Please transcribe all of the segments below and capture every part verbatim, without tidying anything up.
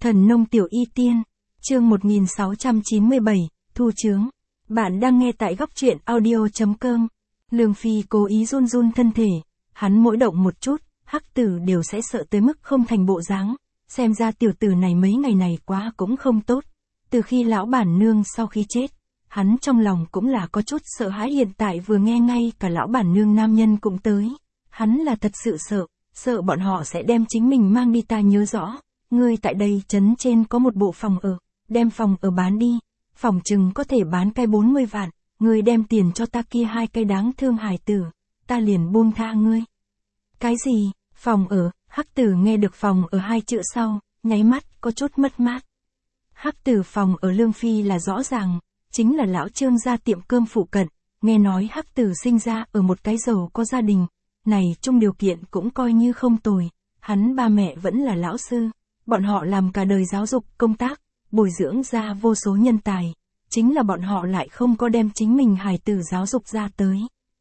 Thần nông tiểu y tiên, chương một nghìn sáu trăm chín mươi bảy, thu chướng. Bạn đang nghe tại góc truyện audio chấm com. Lương Phi cố ý run run thân thể, hắn mỗi động một chút, hắc tử đều sẽ sợ tới mức không thành bộ dáng. Xem ra tiểu tử này mấy ngày này quá cũng không tốt. Từ khi lão bản nương sau khi chết, hắn trong lòng cũng là có chút sợ hãi, hiện tại vừa nghe ngay cả lão bản nương nam nhân cũng tới. Hắn là thật sự sợ, sợ bọn họ sẽ đem chính mình mang đi. Ta nhớ rõ, ngươi tại đây trấn trên có một bộ phòng ở, đem phòng ở bán đi, phòng chừng có thể bán cái bốn mươi vạn, ngươi đem tiền cho ta kia hai cây đáng thương hài tử, ta liền buông tha ngươi. Cái gì, phòng ở? Hắc tử nghe được phòng ở hai chữ sau, nháy mắt có chút mất mát. Hắc tử phòng ở Lương Phi là rõ ràng, chính là lão Trương gia tiệm cơm phụ cận, nghe nói hắc tử sinh ra ở một cái giàu có gia đình, này chung điều kiện cũng coi như không tồi, hắn ba mẹ vẫn là lão sư, bọn họ làm cả đời giáo dục công tác, bồi dưỡng ra vô số nhân tài, chính là bọn họ lại không có đem chính mình hài tử giáo dục ra tới.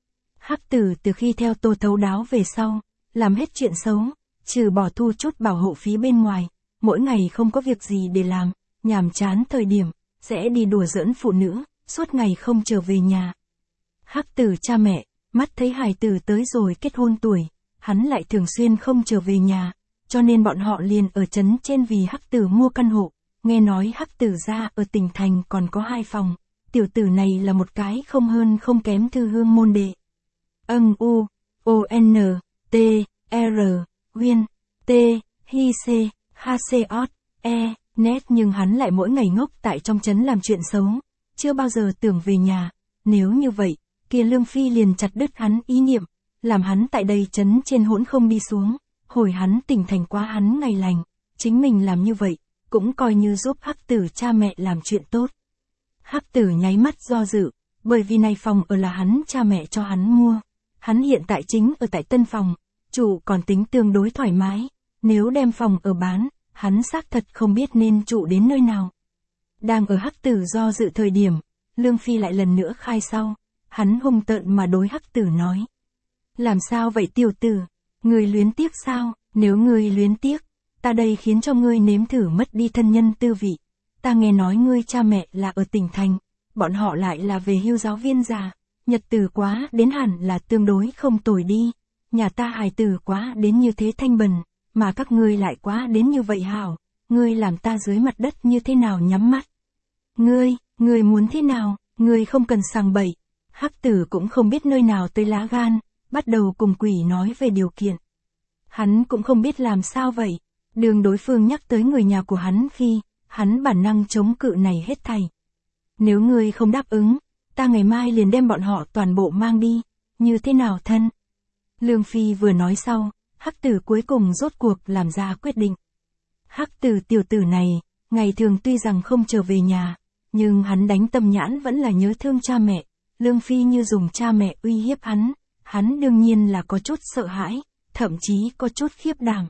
Hắc tử từ khi theo Tô Thấu Đáo về sau, làm hết chuyện xấu, trừ bỏ thu chút bảo hộ phí bên ngoài, mỗi ngày không có việc gì để làm, nhàm chán thời điểm, sẽ đi đùa giỡn phụ nữ, suốt ngày không trở về nhà. Hắc tử cha mẹ, mắt thấy hài tử tới rồi kết hôn tuổi, hắn lại thường xuyên không trở về nhà, cho nên bọn họ liền ở trấn trên vì hắc tử mua căn hộ, nghe nói hắc tử gia ở tỉnh thành còn có hai phòng, tiểu tử này là một cái không hơn không kém thư hương môn đệ. Ân u, o n, t, r, nguyên, t, hi c, h c ot, e, net, nhưng hắn lại mỗi ngày ngốc tại trong trấn làm chuyện xấu, chưa bao giờ tưởng về nhà. Nếu như vậy, kia Lương Phi liền chặt đứt hắn ý niệm, làm hắn tại đây trấn trên hỗn không đi xuống, hồi hắn tỉnh thành quá hắn ngày lành, chính mình làm như vậy, cũng coi như giúp hắc tử cha mẹ làm chuyện tốt. Hắc tử nháy mắt do dự, bởi vì này phòng ở là hắn cha mẹ cho hắn mua, hắn hiện tại chính ở tại tân phòng, chủ còn tính tương đối thoải mái, nếu đem phòng ở bán, hắn xác thật không biết nên trụ đến nơi nào. Đang ở hắc tử do dự thời điểm, Lương Phi lại lần nữa khai sau, hắn hung tợn mà đối hắc tử nói. Làm sao vậy tiểu tử, ngươi luyến tiếc sao? Nếu ngươi luyến tiếc, ta đây khiến cho ngươi nếm thử mất đi thân nhân tư vị. Ta nghe nói ngươi cha mẹ là ở tỉnh thành, bọn họ lại là về hưu giáo viên già, nhật tử quá đến hẳn là tương đối không tồi đi. Nhà ta hài tử quá đến như thế thanh bần, mà các ngươi lại quá đến như vậy hảo, ngươi làm ta dưới mặt đất như thế nào nhắm mắt. Ngươi, ngươi muốn thế nào, ngươi không cần sằng bậy. Hắc tử cũng không biết nơi nào tới lá gan, bắt đầu cùng quỷ nói về điều kiện. Hắn cũng không biết làm sao vậy, đường đối phương nhắc tới người nhà của hắn khi, hắn bản năng chống cự này hết thảy. Nếu ngươi không đáp ứng, ta ngày mai liền đem bọn họ toàn bộ mang đi, như thế nào thân? Lương Phi vừa nói sau, hắc tử cuối cùng rốt cuộc làm ra quyết định. Hắc tử tiểu tử này, ngày thường tuy rằng không trở về nhà, nhưng hắn đánh tâm nhãn vẫn là nhớ thương cha mẹ. Lương Phi như dùng cha mẹ uy hiếp hắn, hắn đương nhiên là có chút sợ hãi, thậm chí có chút khiếp đảm.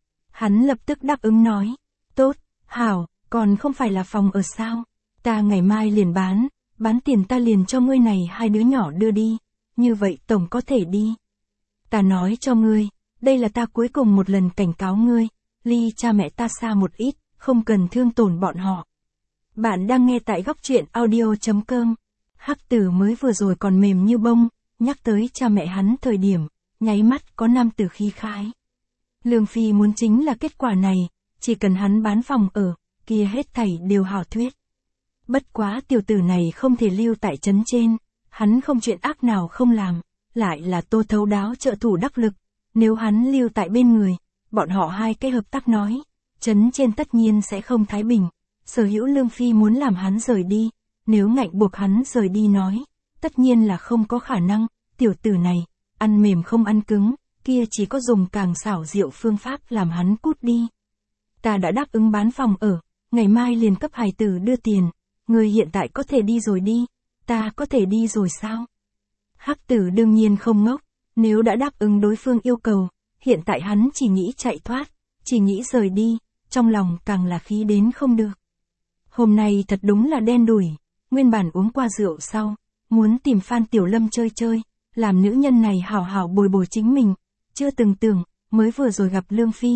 Hắn lập tức đáp ứng nói, tốt, hảo, còn không phải là phòng ở sao, ta ngày mai liền bán, bán tiền ta liền cho ngươi này hai đứa nhỏ đưa đi, như vậy tổng có thể đi. Ta nói cho ngươi, đây là ta cuối cùng một lần cảnh cáo ngươi, ly cha mẹ ta xa một ít, không cần thương tổn bọn họ. Bạn đang nghe tại góc truyện audio chấm com. Hắc tử mới vừa rồi còn mềm như bông, nhắc tới cha mẹ hắn thời điểm, nháy mắt có nam tử khí khái. Lương Phi muốn chính là kết quả này, chỉ cần hắn bán phòng ở, kia hết thảy đều hảo thuyết. Bất quá tiểu tử này không thể lưu tại trấn trên, hắn không chuyện ác nào không làm, lại là Tô Thấu Đáo trợ thủ đắc lực, nếu hắn lưu tại bên người, bọn họ hai cái hợp tác nói, trấn trên tất nhiên sẽ không thái bình, sở hữu Lương Phi muốn làm hắn rời đi. Nếu ngạnh buộc hắn rời đi nói, tất nhiên là không có khả năng, tiểu tử này, ăn mềm không ăn cứng, kia chỉ có dùng càng xảo diệu phương pháp làm hắn cút đi. Ta đã đáp ứng bán phòng ở, ngày mai liền cấp hài tử đưa tiền, người hiện tại có thể đi rồi đi, ta có thể đi rồi sao? Hắc tử đương nhiên không ngốc, nếu đã đáp ứng đối phương yêu cầu, hiện tại hắn chỉ nghĩ chạy thoát, chỉ nghĩ rời đi, trong lòng càng là khí đến không được. Hôm nay thật đúng là đen đủi. Nguyên bản uống qua rượu sau, muốn tìm Phan Tiểu Lâm chơi chơi, làm nữ nhân này hảo hảo bồi bồi chính mình, chưa từng tưởng, mới vừa rồi gặp Lương Phi,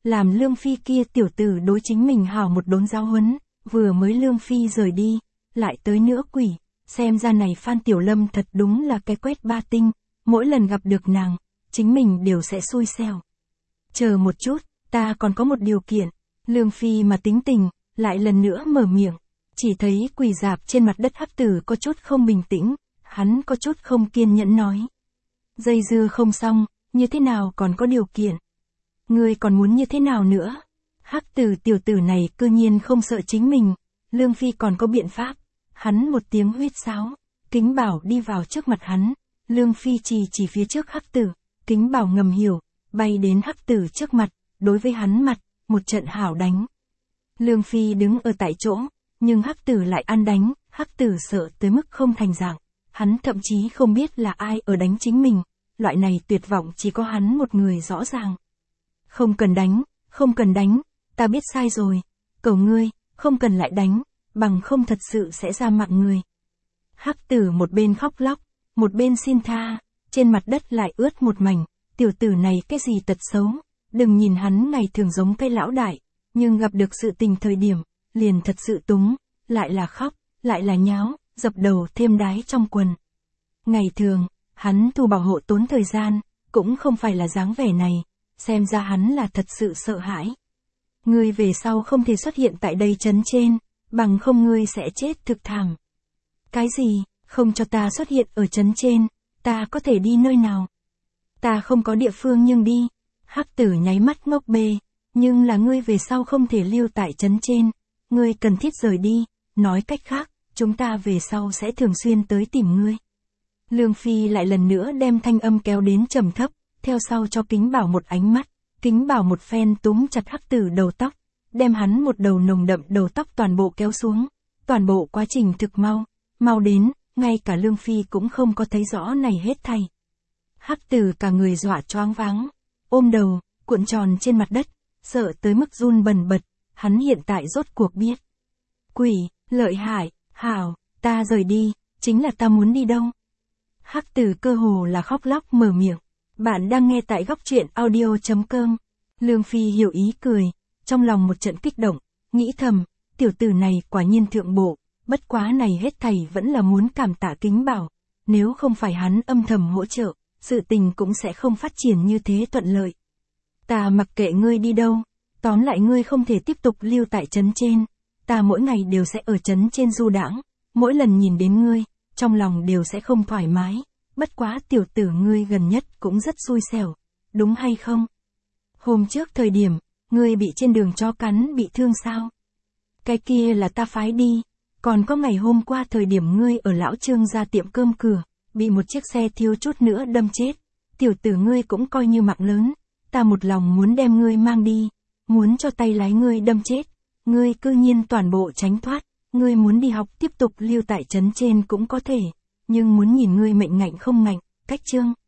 làm Lương Phi kia tiểu tử đối chính mình hào một đốn giáo huấn, vừa mới Lương Phi rời đi, lại tới nữa quỷ, xem ra này Phan Tiểu Lâm thật đúng là cái quét ba tinh, mỗi lần gặp được nàng, chính mình đều sẽ xui xẻo. Chờ một chút, ta còn có một điều kiện, Lương Phi mà tính tình, lại lần nữa mở miệng, chỉ thấy quỳ dạp trên mặt đất Hắc Tử có chút không bình tĩnh, hắn có chút không kiên nhẫn nói. Dây dưa không xong, như thế nào còn có điều kiện? Ngươi còn muốn như thế nào nữa? Hắc Tử tiểu tử này cư nhiên không sợ chính mình, Lương Phi còn có biện pháp, hắn một tiếng huýt sáo, Kính Bảo đi vào trước mặt hắn, Lương Phi chỉ chỉ phía trước Hắc Tử, Kính Bảo ngầm hiểu, bay đến Hắc Tử trước mặt, đối với hắn mặt, một trận hảo đánh. Lương Phi đứng ở tại chỗ, nhưng Hắc Tử lại ăn đánh, Hắc Tử sợ tới mức không thành dạng, hắn thậm chí không biết là ai ở đánh chính mình, loại này tuyệt vọng chỉ có hắn một người rõ ràng. Không cần đánh, không cần đánh, ta biết sai rồi, cầu ngươi, không cần lại đánh, bằng không thật sự sẽ ra mạng người. Hắc Tử một bên khóc lóc, một bên xin tha, trên mặt đất lại ướt một mảnh, tiểu tử này cái gì tật xấu, đừng nhìn hắn ngày thường giống cái lão đại, nhưng gặp được sự tình thời điểm, liền thật sự túng, lại là khóc, lại là nháo, dập đầu thêm đái trong quần. Ngày thường, hắn thu bảo hộ tốn thời gian, cũng không phải là dáng vẻ này, xem ra hắn là thật sự sợ hãi. Ngươi về sau không thể xuất hiện tại đây trấn trên, bằng không ngươi sẽ chết thực thảm. Cái gì, không cho ta xuất hiện ở trấn trên, ta có thể đi nơi nào? Ta không có địa phương nhưng đi. Hắc Tử nháy mắt ngốc bê, nhưng là ngươi về sau không thể lưu tại trấn trên, ngươi cần thiết rời đi, nói cách khác, chúng ta về sau sẽ thường xuyên tới tìm ngươi. Lương Phi lại lần nữa đem thanh âm kéo đến trầm thấp, theo sau cho Kính Bảo một ánh mắt, Kính Bảo một phen túm chặt Hắc Tử đầu tóc, đem hắn một đầu nồng đậm đầu tóc toàn bộ kéo xuống, toàn bộ quá trình thực mau, mau đến, ngay cả Lương Phi cũng không có thấy rõ này hết thảy. Hắc Tử cả người dọa choáng váng, ôm đầu, cuộn tròn trên mặt đất, sợ tới mức run bần bật, hắn hiện tại rốt cuộc biết. Quỷ, lợi hại, hảo, ta rời đi, chính là ta muốn đi đâu. Hắc Tử cơ hồ là khóc lóc mở miệng, bạn đang nghe tại góc truyện audio chấm com. Lương Phi hiểu ý cười, trong lòng một trận kích động, nghĩ thầm, tiểu tử này quả nhiên thượng bộ, bất quá này hết thảy vẫn là muốn cảm tạ Kính Bảo, nếu không phải hắn âm thầm hỗ trợ, sự tình cũng sẽ không phát triển như thế thuận lợi. Ta mặc kệ ngươi đi đâu, tóm lại ngươi không thể tiếp tục lưu tại trấn trên, ta mỗi ngày đều sẽ ở trấn trên du đãng, mỗi lần nhìn đến ngươi, trong lòng đều sẽ không thoải mái, bất quá tiểu tử ngươi gần nhất cũng rất xui xẻo, đúng hay không? Hôm trước thời điểm, ngươi bị trên đường chó cắn bị thương sao? Cái kia là ta phái đi, còn có ngày hôm qua thời điểm ngươi ở lão Trương gia tiệm cơm cửa, bị một chiếc xe thiếu chút nữa đâm chết, tiểu tử ngươi cũng coi như mạng lớn, ta một lòng muốn đem ngươi mang đi, muốn cho tay lái ngươi đâm chết, ngươi cư nhiên toàn bộ tránh thoát, ngươi muốn đi học tiếp tục lưu tại trấn trên cũng có thể, nhưng muốn nhìn ngươi mệnh ngạnh không ngạnh, cách chương.